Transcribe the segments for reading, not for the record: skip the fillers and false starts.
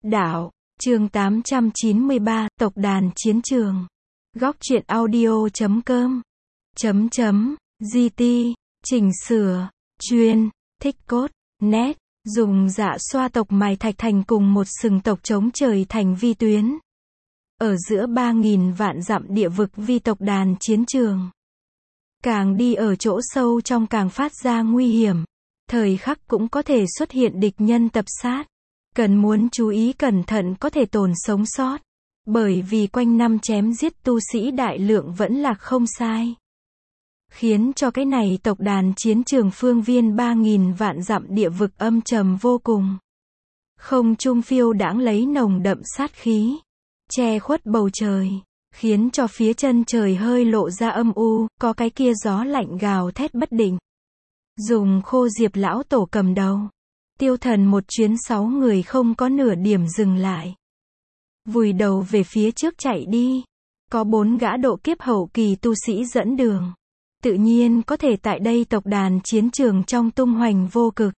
Đạo, chương 893, tộc đàn chiến trường. Góc truyện audio.com. GT, chỉnh sửa, chuyên, thích cốt, nét, dùng dạ xoa tộc mài thạch thành cùng một sừng tộc chống trời thành vi tuyến. Ở giữa 3.000 vạn dặm địa vực vi tộc đàn chiến trường. Càng đi ở chỗ sâu trong càng phát ra nguy hiểm. Thời khắc cũng có thể xuất hiện địch nhân tập sát. Cần muốn chú ý cẩn thận có thể tồn sống sót. Bởi vì quanh năm chém giết tu sĩ đại lượng vẫn là không sai. Khiến cho cái này tộc đàn chiến trường phương viên 3.000 vạn dặm địa vực âm trầm vô cùng. Không trung phiêu đãng lấy nồng đậm sát khí. Che khuất bầu trời. Khiến cho phía chân trời hơi lộ ra âm u, có cái kia gió lạnh gào thét bất định. Dùng Khô Diệp lão tổ cầm đầu. Tiêu Thần một chuyến 6 người không có nửa điểm dừng lại. Vùi đầu về phía trước chạy đi. Có 4 gã độ kiếp hậu kỳ tu sĩ dẫn đường. Tự nhiên có thể tại đây tộc đàn chiến trường trong tung hoành vô cực.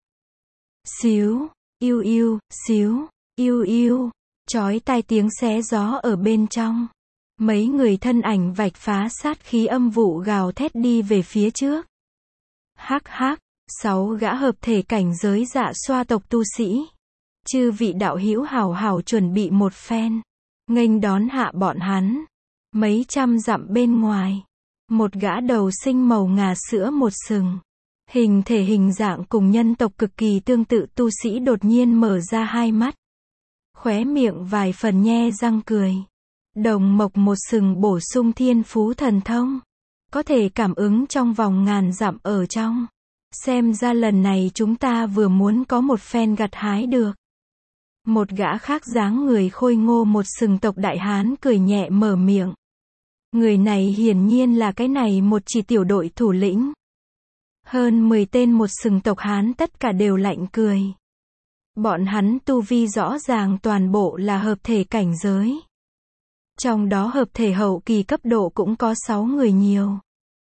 Xíu, yêu yêu, xíu, yêu yêu. Chói tai tiếng xé gió ở bên trong. Mấy người thân ảnh vạch phá sát khí âm vụ gào thét đi về phía trước. Hắc hắc, 6 gã hợp thể cảnh giới dạ xoa tộc tu sĩ. Chư vị đạo hữu hảo hảo chuẩn bị một phen. Nghênh đón hạ bọn hắn. Mấy trăm dặm bên ngoài. Một gã đầu sinh màu ngà sữa một sừng. Hình thể hình dạng cùng nhân tộc cực kỳ tương tự tu sĩ đột nhiên mở ra hai mắt. Khóe miệng vài phần nhe răng cười. Đồng mộc một sừng bổ sung thiên phú thần thông. Có thể cảm ứng trong vòng ngàn dặm ở trong. Xem ra lần này chúng ta vừa muốn có một phen gặt hái được. Một gã khác dáng người khôi ngô một sừng tộc đại hán cười nhẹ mở miệng. Người này hiển nhiên là cái này một chỉ tiểu đội thủ lĩnh. Hơn 10 tên một sừng tộc hán tất cả đều lạnh cười. Bọn hắn tu vi rõ ràng toàn bộ là hợp thể cảnh giới. Trong đó hợp thể hậu kỳ cấp độ cũng có 6 người nhiều.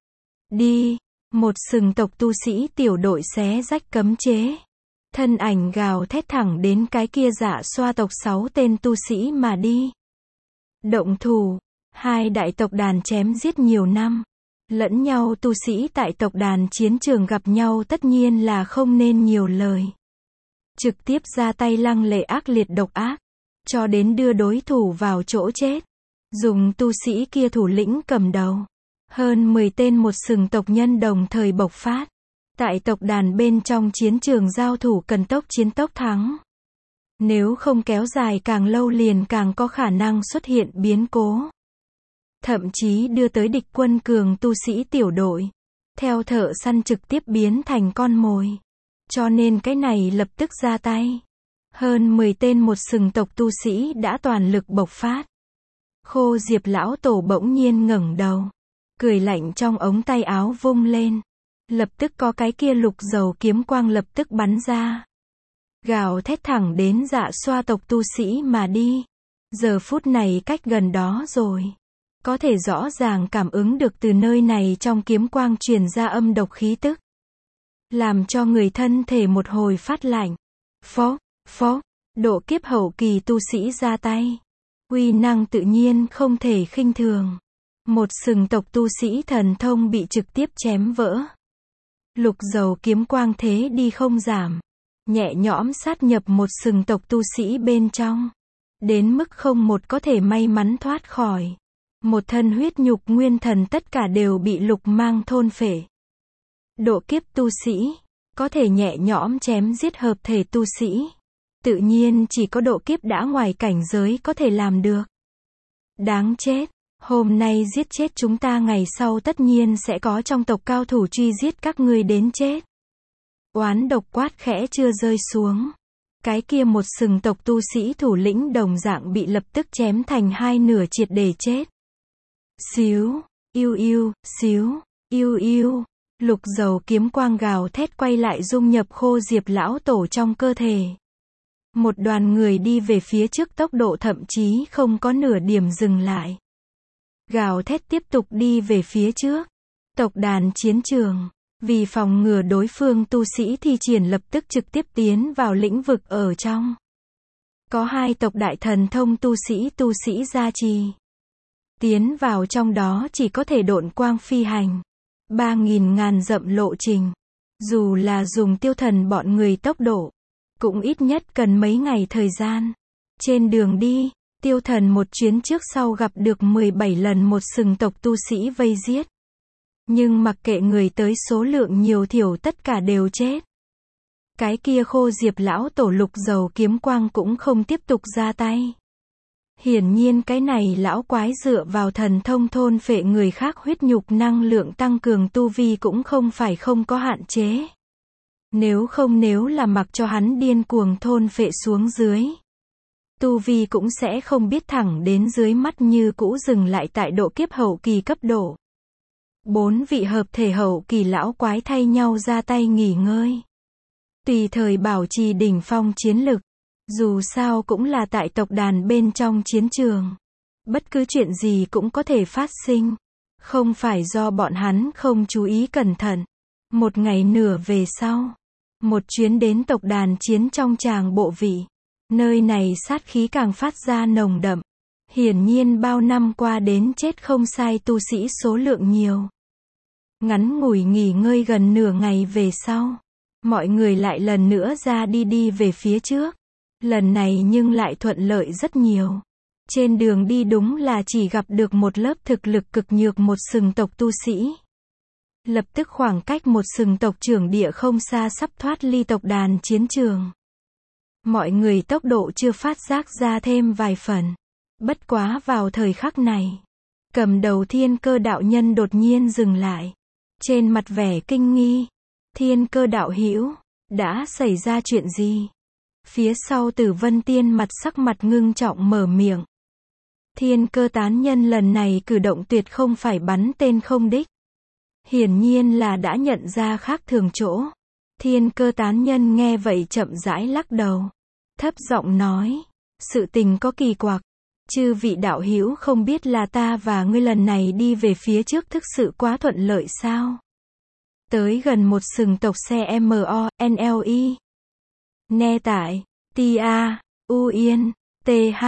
Đi, một sừng tộc tu sĩ tiểu đội xé rách cấm chế. Thân ảnh gào thét thẳng đến cái kia dạ xoa tộc 6 tên tu sĩ mà đi. Động thủ, hai đại tộc đàn chém giết nhiều năm. Lẫn nhau tu sĩ tại tộc đàn chiến trường gặp nhau tất nhiên là không nên nhiều lời. Trực tiếp ra tay lăng lệ ác liệt độc ác. Cho đến đưa đối thủ vào chỗ chết. Dùng tu sĩ kia thủ lĩnh cầm đầu. Hơn 10 tên một sừng tộc nhân đồng thời bộc phát. Tại tộc đàn bên trong chiến trường giao thủ cần tốc chiến tốc thắng. Nếu không kéo dài càng lâu liền càng có khả năng xuất hiện biến cố. Thậm chí đưa tới địch quân cường tu sĩ tiểu đội. Theo thợ săn trực tiếp biến thành con mồi. Cho nên cái này lập tức ra tay. Hơn 10 tên một sừng tộc tu sĩ đã toàn lực bộc phát. Khô Diệp lão tổ bỗng nhiên ngẩng đầu. Cười lạnh trong ống tay áo vung lên. Lập tức có cái kia lục dầu kiếm quang lập tức bắn ra. Gào thét thẳng đến dạ xoa tộc tu sĩ mà đi. Giờ phút này cách gần đó rồi. Có thể rõ ràng cảm ứng được từ nơi này trong kiếm quang truyền ra âm độc khí tức. Làm cho người thân thể một hồi phát lạnh. Phó, độ kiếp hậu kỳ tu sĩ ra tay. Uy năng tự nhiên không thể khinh thường. Một sừng tộc tu sĩ thần thông bị trực tiếp chém vỡ. Lục dầu kiếm quang thế đi không giảm. Nhẹ nhõm sát nhập một sừng tộc tu sĩ bên trong. Đến mức không một có thể may mắn thoát khỏi. Một thân huyết nhục nguyên thần tất cả đều bị lục mang thôn phệ. Độ kiếp tu sĩ. Có thể nhẹ nhõm chém giết hợp thể tu sĩ. Tự nhiên chỉ có độ kiếp đã ngoài cảnh giới có thể làm được. Đáng chết. Hôm nay giết chết chúng ta ngày sau tất nhiên sẽ có trong tộc cao thủ truy giết các ngươi đến chết. Oán độc quát khẽ chưa rơi xuống. Cái kia một sừng tộc tu sĩ thủ lĩnh đồng dạng bị lập tức chém thành hai nửa triệt để chết. Xíu, yêu yêu, xíu, yêu yêu. Lục dầu kiếm quang gào thét quay lại dung nhập Khô Diệp lão tổ trong cơ thể. Một đoàn người đi về phía trước tốc độ thậm chí không có nửa điểm dừng lại. Gào thét tiếp tục đi về phía trước. Tộc đàn chiến trường. Vì phòng ngừa đối phương tu sĩ thi triển lập tức trực tiếp tiến vào lĩnh vực ở trong. Có 2 tộc đại thần thông tu sĩ gia trì. Tiến vào trong đó chỉ có thể độn quang phi hành. 3.000 ngàn dặm lộ trình. Dù là dùng tiêu thần bọn người tốc độ, cũng ít nhất cần mấy ngày thời gian. Trên đường đi, tiêu thần một chuyến trước sau gặp được 17 lần một sừng tộc tu sĩ vây giết. Nhưng mặc kệ người tới số lượng nhiều thiểu tất cả đều chết. Cái kia Khô Diệp lão tổ Lục Dầu kiếm quang cũng không tiếp tục ra tay. Hiển nhiên cái này lão quái dựa vào thần thông thôn phệ người khác huyết nhục năng lượng tăng cường tu vi cũng không phải không có hạn chế. Nếu là mặc cho hắn điên cuồng thôn phệ xuống dưới, tu vi cũng sẽ không biết thẳng đến dưới mắt như cũ dừng lại tại độ kiếp hậu kỳ cấp độ. 4 vị hợp thể hậu kỳ lão quái thay nhau ra tay nghỉ ngơi. Tùy thời bảo trì đỉnh phong chiến lực. Dù sao cũng là tại tộc đàn bên trong chiến trường. Bất cứ chuyện gì cũng có thể phát sinh. Không phải do bọn hắn không chú ý cẩn thận. Một ngày nửa về sau, một chuyến đến tộc đàn chiến trong tràng bộ vị. Nơi này sát khí càng phát ra nồng đậm. Hiển nhiên bao năm qua đến chết không sai tu sĩ số lượng nhiều. Ngắn ngủi nghỉ ngơi gần nửa ngày về sau, mọi người lại lần nữa ra đi về phía trước. Lần này nhưng lại thuận lợi rất nhiều. Trên đường đi đúng là chỉ gặp được một lớp thực lực cực nhược một sừng tộc tu sĩ. Lập tức khoảng cách một sừng tộc trưởng địa không xa sắp thoát ly tộc đàn chiến trường. Mọi người tốc độ chưa phát giác ra thêm vài phần. Bất quá vào thời khắc này, cầm đầu Thiên Cơ đạo nhân đột nhiên dừng lại. Trên mặt vẻ kinh nghi. Thiên Cơ đạo hữu, đã xảy ra chuyện gì? Phía sau Tử Vân Tiên mặt sắc mặt ngưng trọng mở miệng. Thiên Cơ tán nhân lần này cử động tuyệt không phải bắn tên không đích. Hiển nhiên là đã nhận ra khác thường chỗ. Thiên Cơ tán nhân nghe vậy chậm rãi lắc đầu. Thấp giọng nói, sự tình có kỳ quặc. Chư vị đạo hữu không biết là ta và ngươi lần này đi về phía trước thực sự quá thuận lợi sao? Tới gần một sừng tộc CMONLI. Nghe tại, TIA, UIN, TH,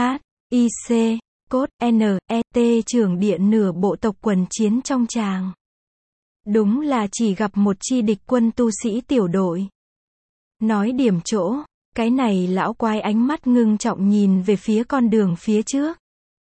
IC, cốt NET trưởng địa nửa bộ tộc quần chiến trong tràng. Đúng là chỉ gặp một chi địch quân tu sĩ tiểu đội. Nói điểm chỗ, cái này lão quái ánh mắt ngưng trọng nhìn về phía con đường phía trước.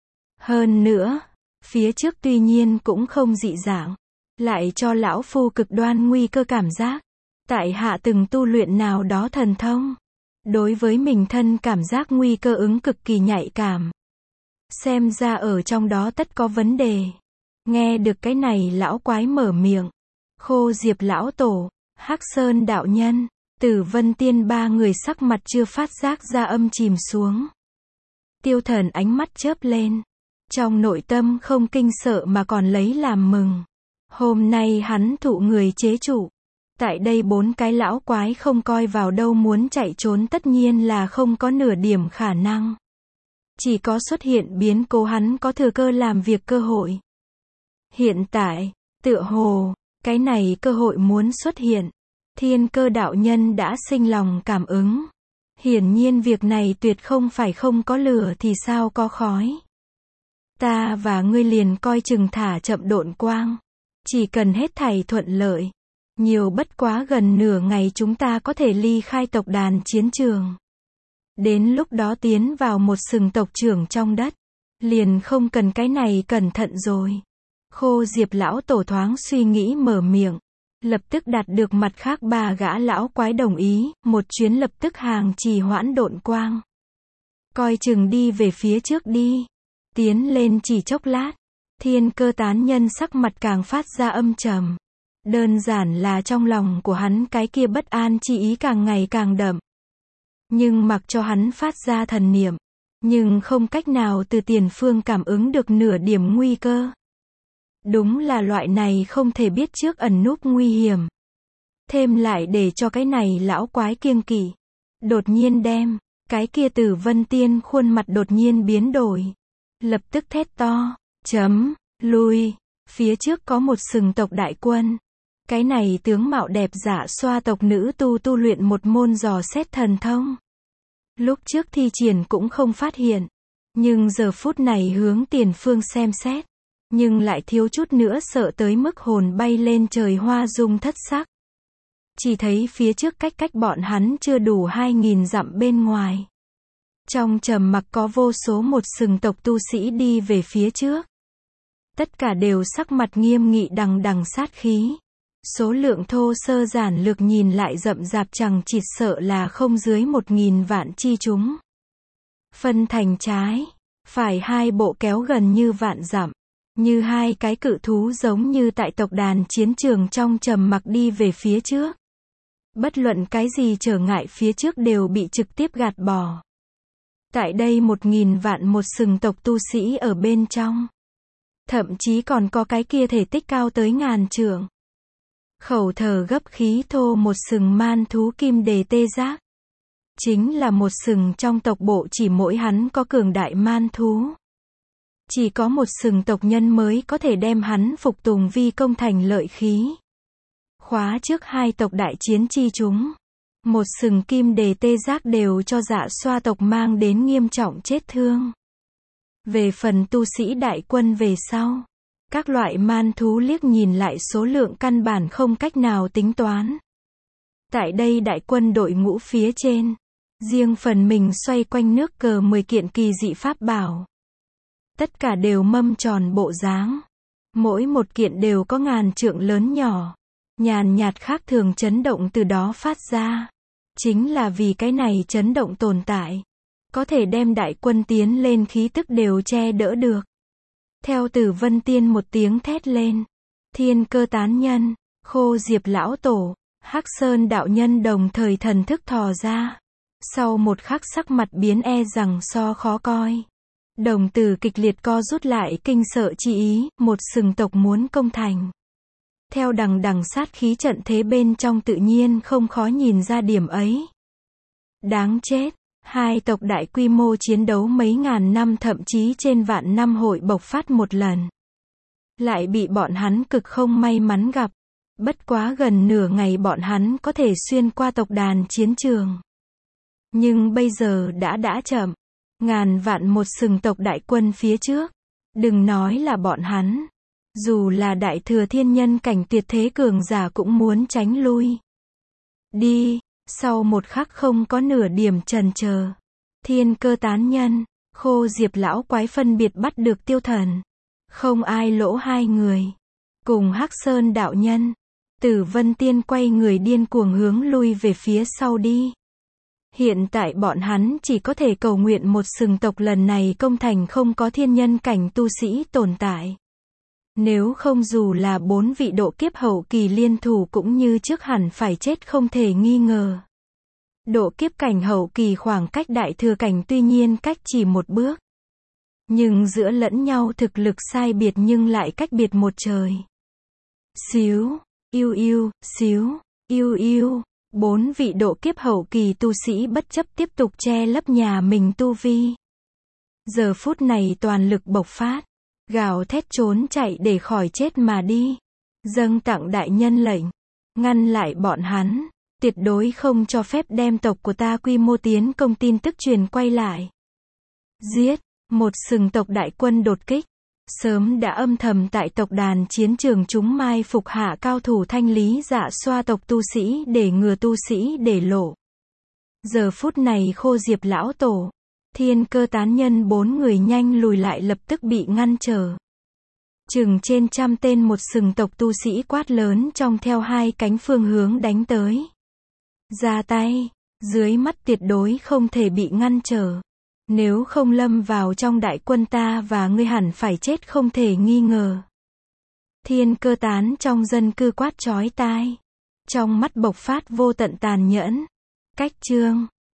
Hơn nữa, phía trước tuy nhiên cũng không dị dạng, lại cho lão phu cực đoan nguy cơ cảm giác. Tại hạ từng tu luyện nào đó thần thông. Đối với mình thân cảm giác nguy cơ ứng cực kỳ nhạy cảm. Xem ra ở trong đó tất có vấn đề. Nghe được cái này lão quái mở miệng. Khô Diệp lão tổ, Hắc Sơn đạo nhân, Tử Vân Tiên ba người sắc mặt chưa phát giác ra âm chìm xuống. Tiêu Thần ánh mắt chớp lên. Trong nội tâm không kinh sợ mà còn lấy làm mừng. Hôm nay hắn thụ người chế trụ. Tại đây 4 cái lão quái không coi vào đâu muốn chạy trốn tất nhiên là không có nửa điểm khả năng. Chỉ có xuất hiện biến cố hắn có thừa cơ làm việc cơ hội. Hiện tại, tựa hồ, cái này cơ hội muốn xuất hiện. Thiên Cơ đạo nhân đã sinh lòng cảm ứng. Hiển nhiên việc này tuyệt không phải không có lửa thì sao có khói. Ta và ngươi liền coi chừng thả chậm độn quang. Chỉ cần hết thảy thuận lợi. Nhiều bất quá gần nửa ngày chúng ta có thể ly khai tộc đàn chiến trường. Đến lúc đó tiến vào một sừng tộc trưởng trong đất. Liền không cần cái này cẩn thận rồi. Khô Diệp lão tổ thoáng suy nghĩ mở miệng. Lập tức đạt được mặt khác 3 gã lão quái đồng ý. Một chuyến lập tức hàng trì hoãn độn quang. Coi chừng đi về phía trước đi. Tiến lên chỉ chốc lát. Thiên Cơ tán nhân sắc mặt càng phát ra âm trầm. Đơn giản là trong lòng của hắn cái kia bất an chi ý càng ngày càng đậm. Nhưng mặc cho hắn phát ra thần niệm, nhưng không cách nào từ tiền phương cảm ứng được nửa điểm nguy cơ. Đúng là loại này không thể biết trước ẩn núp nguy hiểm. Thêm lại để cho cái này lão quái kiêng kỵ. Đột nhiên đem, cái kia Tử Vân Tiên khuôn mặt đột nhiên biến đổi. Lập tức thét to, lui, phía trước có một sừng tộc đại quân. Cái này tướng mạo đẹp Dạ Xoa tộc nữ tu luyện một môn dò xét thần thông. Lúc trước thi triển cũng không phát hiện. Nhưng giờ phút này hướng tiền phương xem xét. Nhưng lại thiếu chút nữa sợ tới mức hồn bay lên trời hoa dung thất sắc. Chỉ thấy phía trước cách bọn hắn chưa đủ 2.000 dặm bên ngoài. Trong trầm mặc có vô số một sừng tộc tu sĩ đi về phía trước. Tất cả đều sắc mặt nghiêm nghị đằng đằng sát khí. Số lượng thô sơ giản lược nhìn lại rậm rạp chằng chịt sợ là không dưới 1.000 vạn chi chúng. Phân thành trái, phải hai bộ kéo gần như vạn dặm. Như hai cái cự thú giống như tại tộc đàn chiến trường trong trầm mặc đi về phía trước. Bất luận cái gì trở ngại phía trước đều bị trực tiếp gạt bỏ. Tại đây 1.000 vạn một sừng tộc tu sĩ ở bên trong. Thậm chí còn có cái kia thể tích cao tới 1000 trượng. Khẩu thở gấp khí thô một sừng man thú kim đề tê giác. Chính là một sừng trong tộc bộ chỉ mỗi hắn có cường đại man thú. Chỉ có một sừng tộc nhân mới có thể đem hắn phục tùng vi công thành lợi khí. Khóa trước hai tộc đại chiến chi chúng. Một sừng kim đề tê giác đều cho Dạ Xoa tộc mang đến nghiêm trọng chết thương. Về phần tu sĩ đại quân về sau. Các loại man thú liếc nhìn lại số lượng căn bản không cách nào tính toán. Tại đây đại quân đội ngũ phía trên. Riêng phần mình xoay quanh nước cờ 10 kiện kỳ dị pháp bảo. Tất cả đều mâm tròn bộ dáng. Mỗi một kiện đều có 1000 trượng lớn nhỏ. Nhàn nhạt khác thường chấn động từ đó phát ra. Chính là vì cái này chấn động tồn tại. Có thể đem đại quân tiến lên khí tức đều che đỡ được. Theo Tử Vân Tiên một tiếng thét lên. Thiên Cơ tán nhân, Khô Diệp lão tổ, Hắc Sơn đạo nhân đồng thời thần thức thò ra. Sau một khắc sắc mặt biến rằng so khó coi. Đồng tử kịch liệt co rút lại kinh sợ chi ý, một sừng tộc muốn công thành. Theo đằng đằng sát khí trận thế bên trong tự nhiên không khó nhìn ra điểm ấy. Đáng chết, hai tộc đại quy mô chiến đấu mấy ngàn năm thậm chí trên vạn năm hội bộc phát một lần. Lại bị bọn hắn cực không may mắn gặp. Bất quá gần nửa ngày bọn hắn có thể xuyên qua tộc đàn chiến trường. Nhưng bây giờ đã chậm. 1000 vạn một sừng tộc đại quân phía trước. Đừng nói là bọn hắn. Dù là đại thừa thiên nhân cảnh tuyệt thế cường giả cũng muốn tránh lui. Đi, sau một khắc không có nửa điểm chần chờ. Thiên Cơ tán nhân, Khô Diệp lão quái phân biệt bắt được Tiêu Thần. Không ai lỗ hai người. Cùng Hắc Sơn đạo nhân. Tử Vân Tiên quay người điên cuồng hướng lui về phía sau đi. Hiện tại bọn hắn chỉ có thể cầu nguyện một sừng tộc lần này công thành không có thiên nhân cảnh tu sĩ tồn tại. Nếu không dù là 4 vị độ kiếp hậu kỳ liên thủ cũng như trước hẳn phải chết không thể nghi ngờ. Độ kiếp cảnh hậu kỳ khoảng cách đại thừa cảnh tuy nhiên cách chỉ một bước. Nhưng giữa lẫn nhau thực lực sai biệt nhưng lại cách biệt một trời. Xíu, xíu, 4 vị độ kiếp hậu kỳ tu sĩ bất chấp tiếp tục che lấp nhà mình tu vi. Giờ phút này toàn lực bộc phát. Gào thét trốn chạy để khỏi chết mà đi. Dâng tặng đại nhân lệnh. Ngăn lại bọn hắn. Tuyệt đối không cho phép đem tộc của ta quy mô tiến công tin tức truyền quay lại. Giết. Một sừng tộc đại quân đột kích. Sớm đã âm thầm tại tộc đàn chiến trường chúng mai phục hạ cao thủ thanh lý Dạ Xoa tộc tu sĩ để ngừa tu sĩ để lộ. Giờ phút này Khô Diệp lão tổ. Thiên Cơ tán nhân 4 người nhanh lùi lại lập tức bị ngăn trở. Chừng trên 100 tên một sừng tộc tu sĩ quát lớn trong theo hai cánh phương hướng đánh tới. Ra tay, dưới mắt tuyệt đối không thể bị ngăn trở. Nếu không lâm vào trong đại quân ta và ngươi hẳn phải chết không thể nghi ngờ. Thiên Cơ tán trong dân cư quát chói tai. Trong mắt bộc phát vô tận tàn nhẫn. Cách chương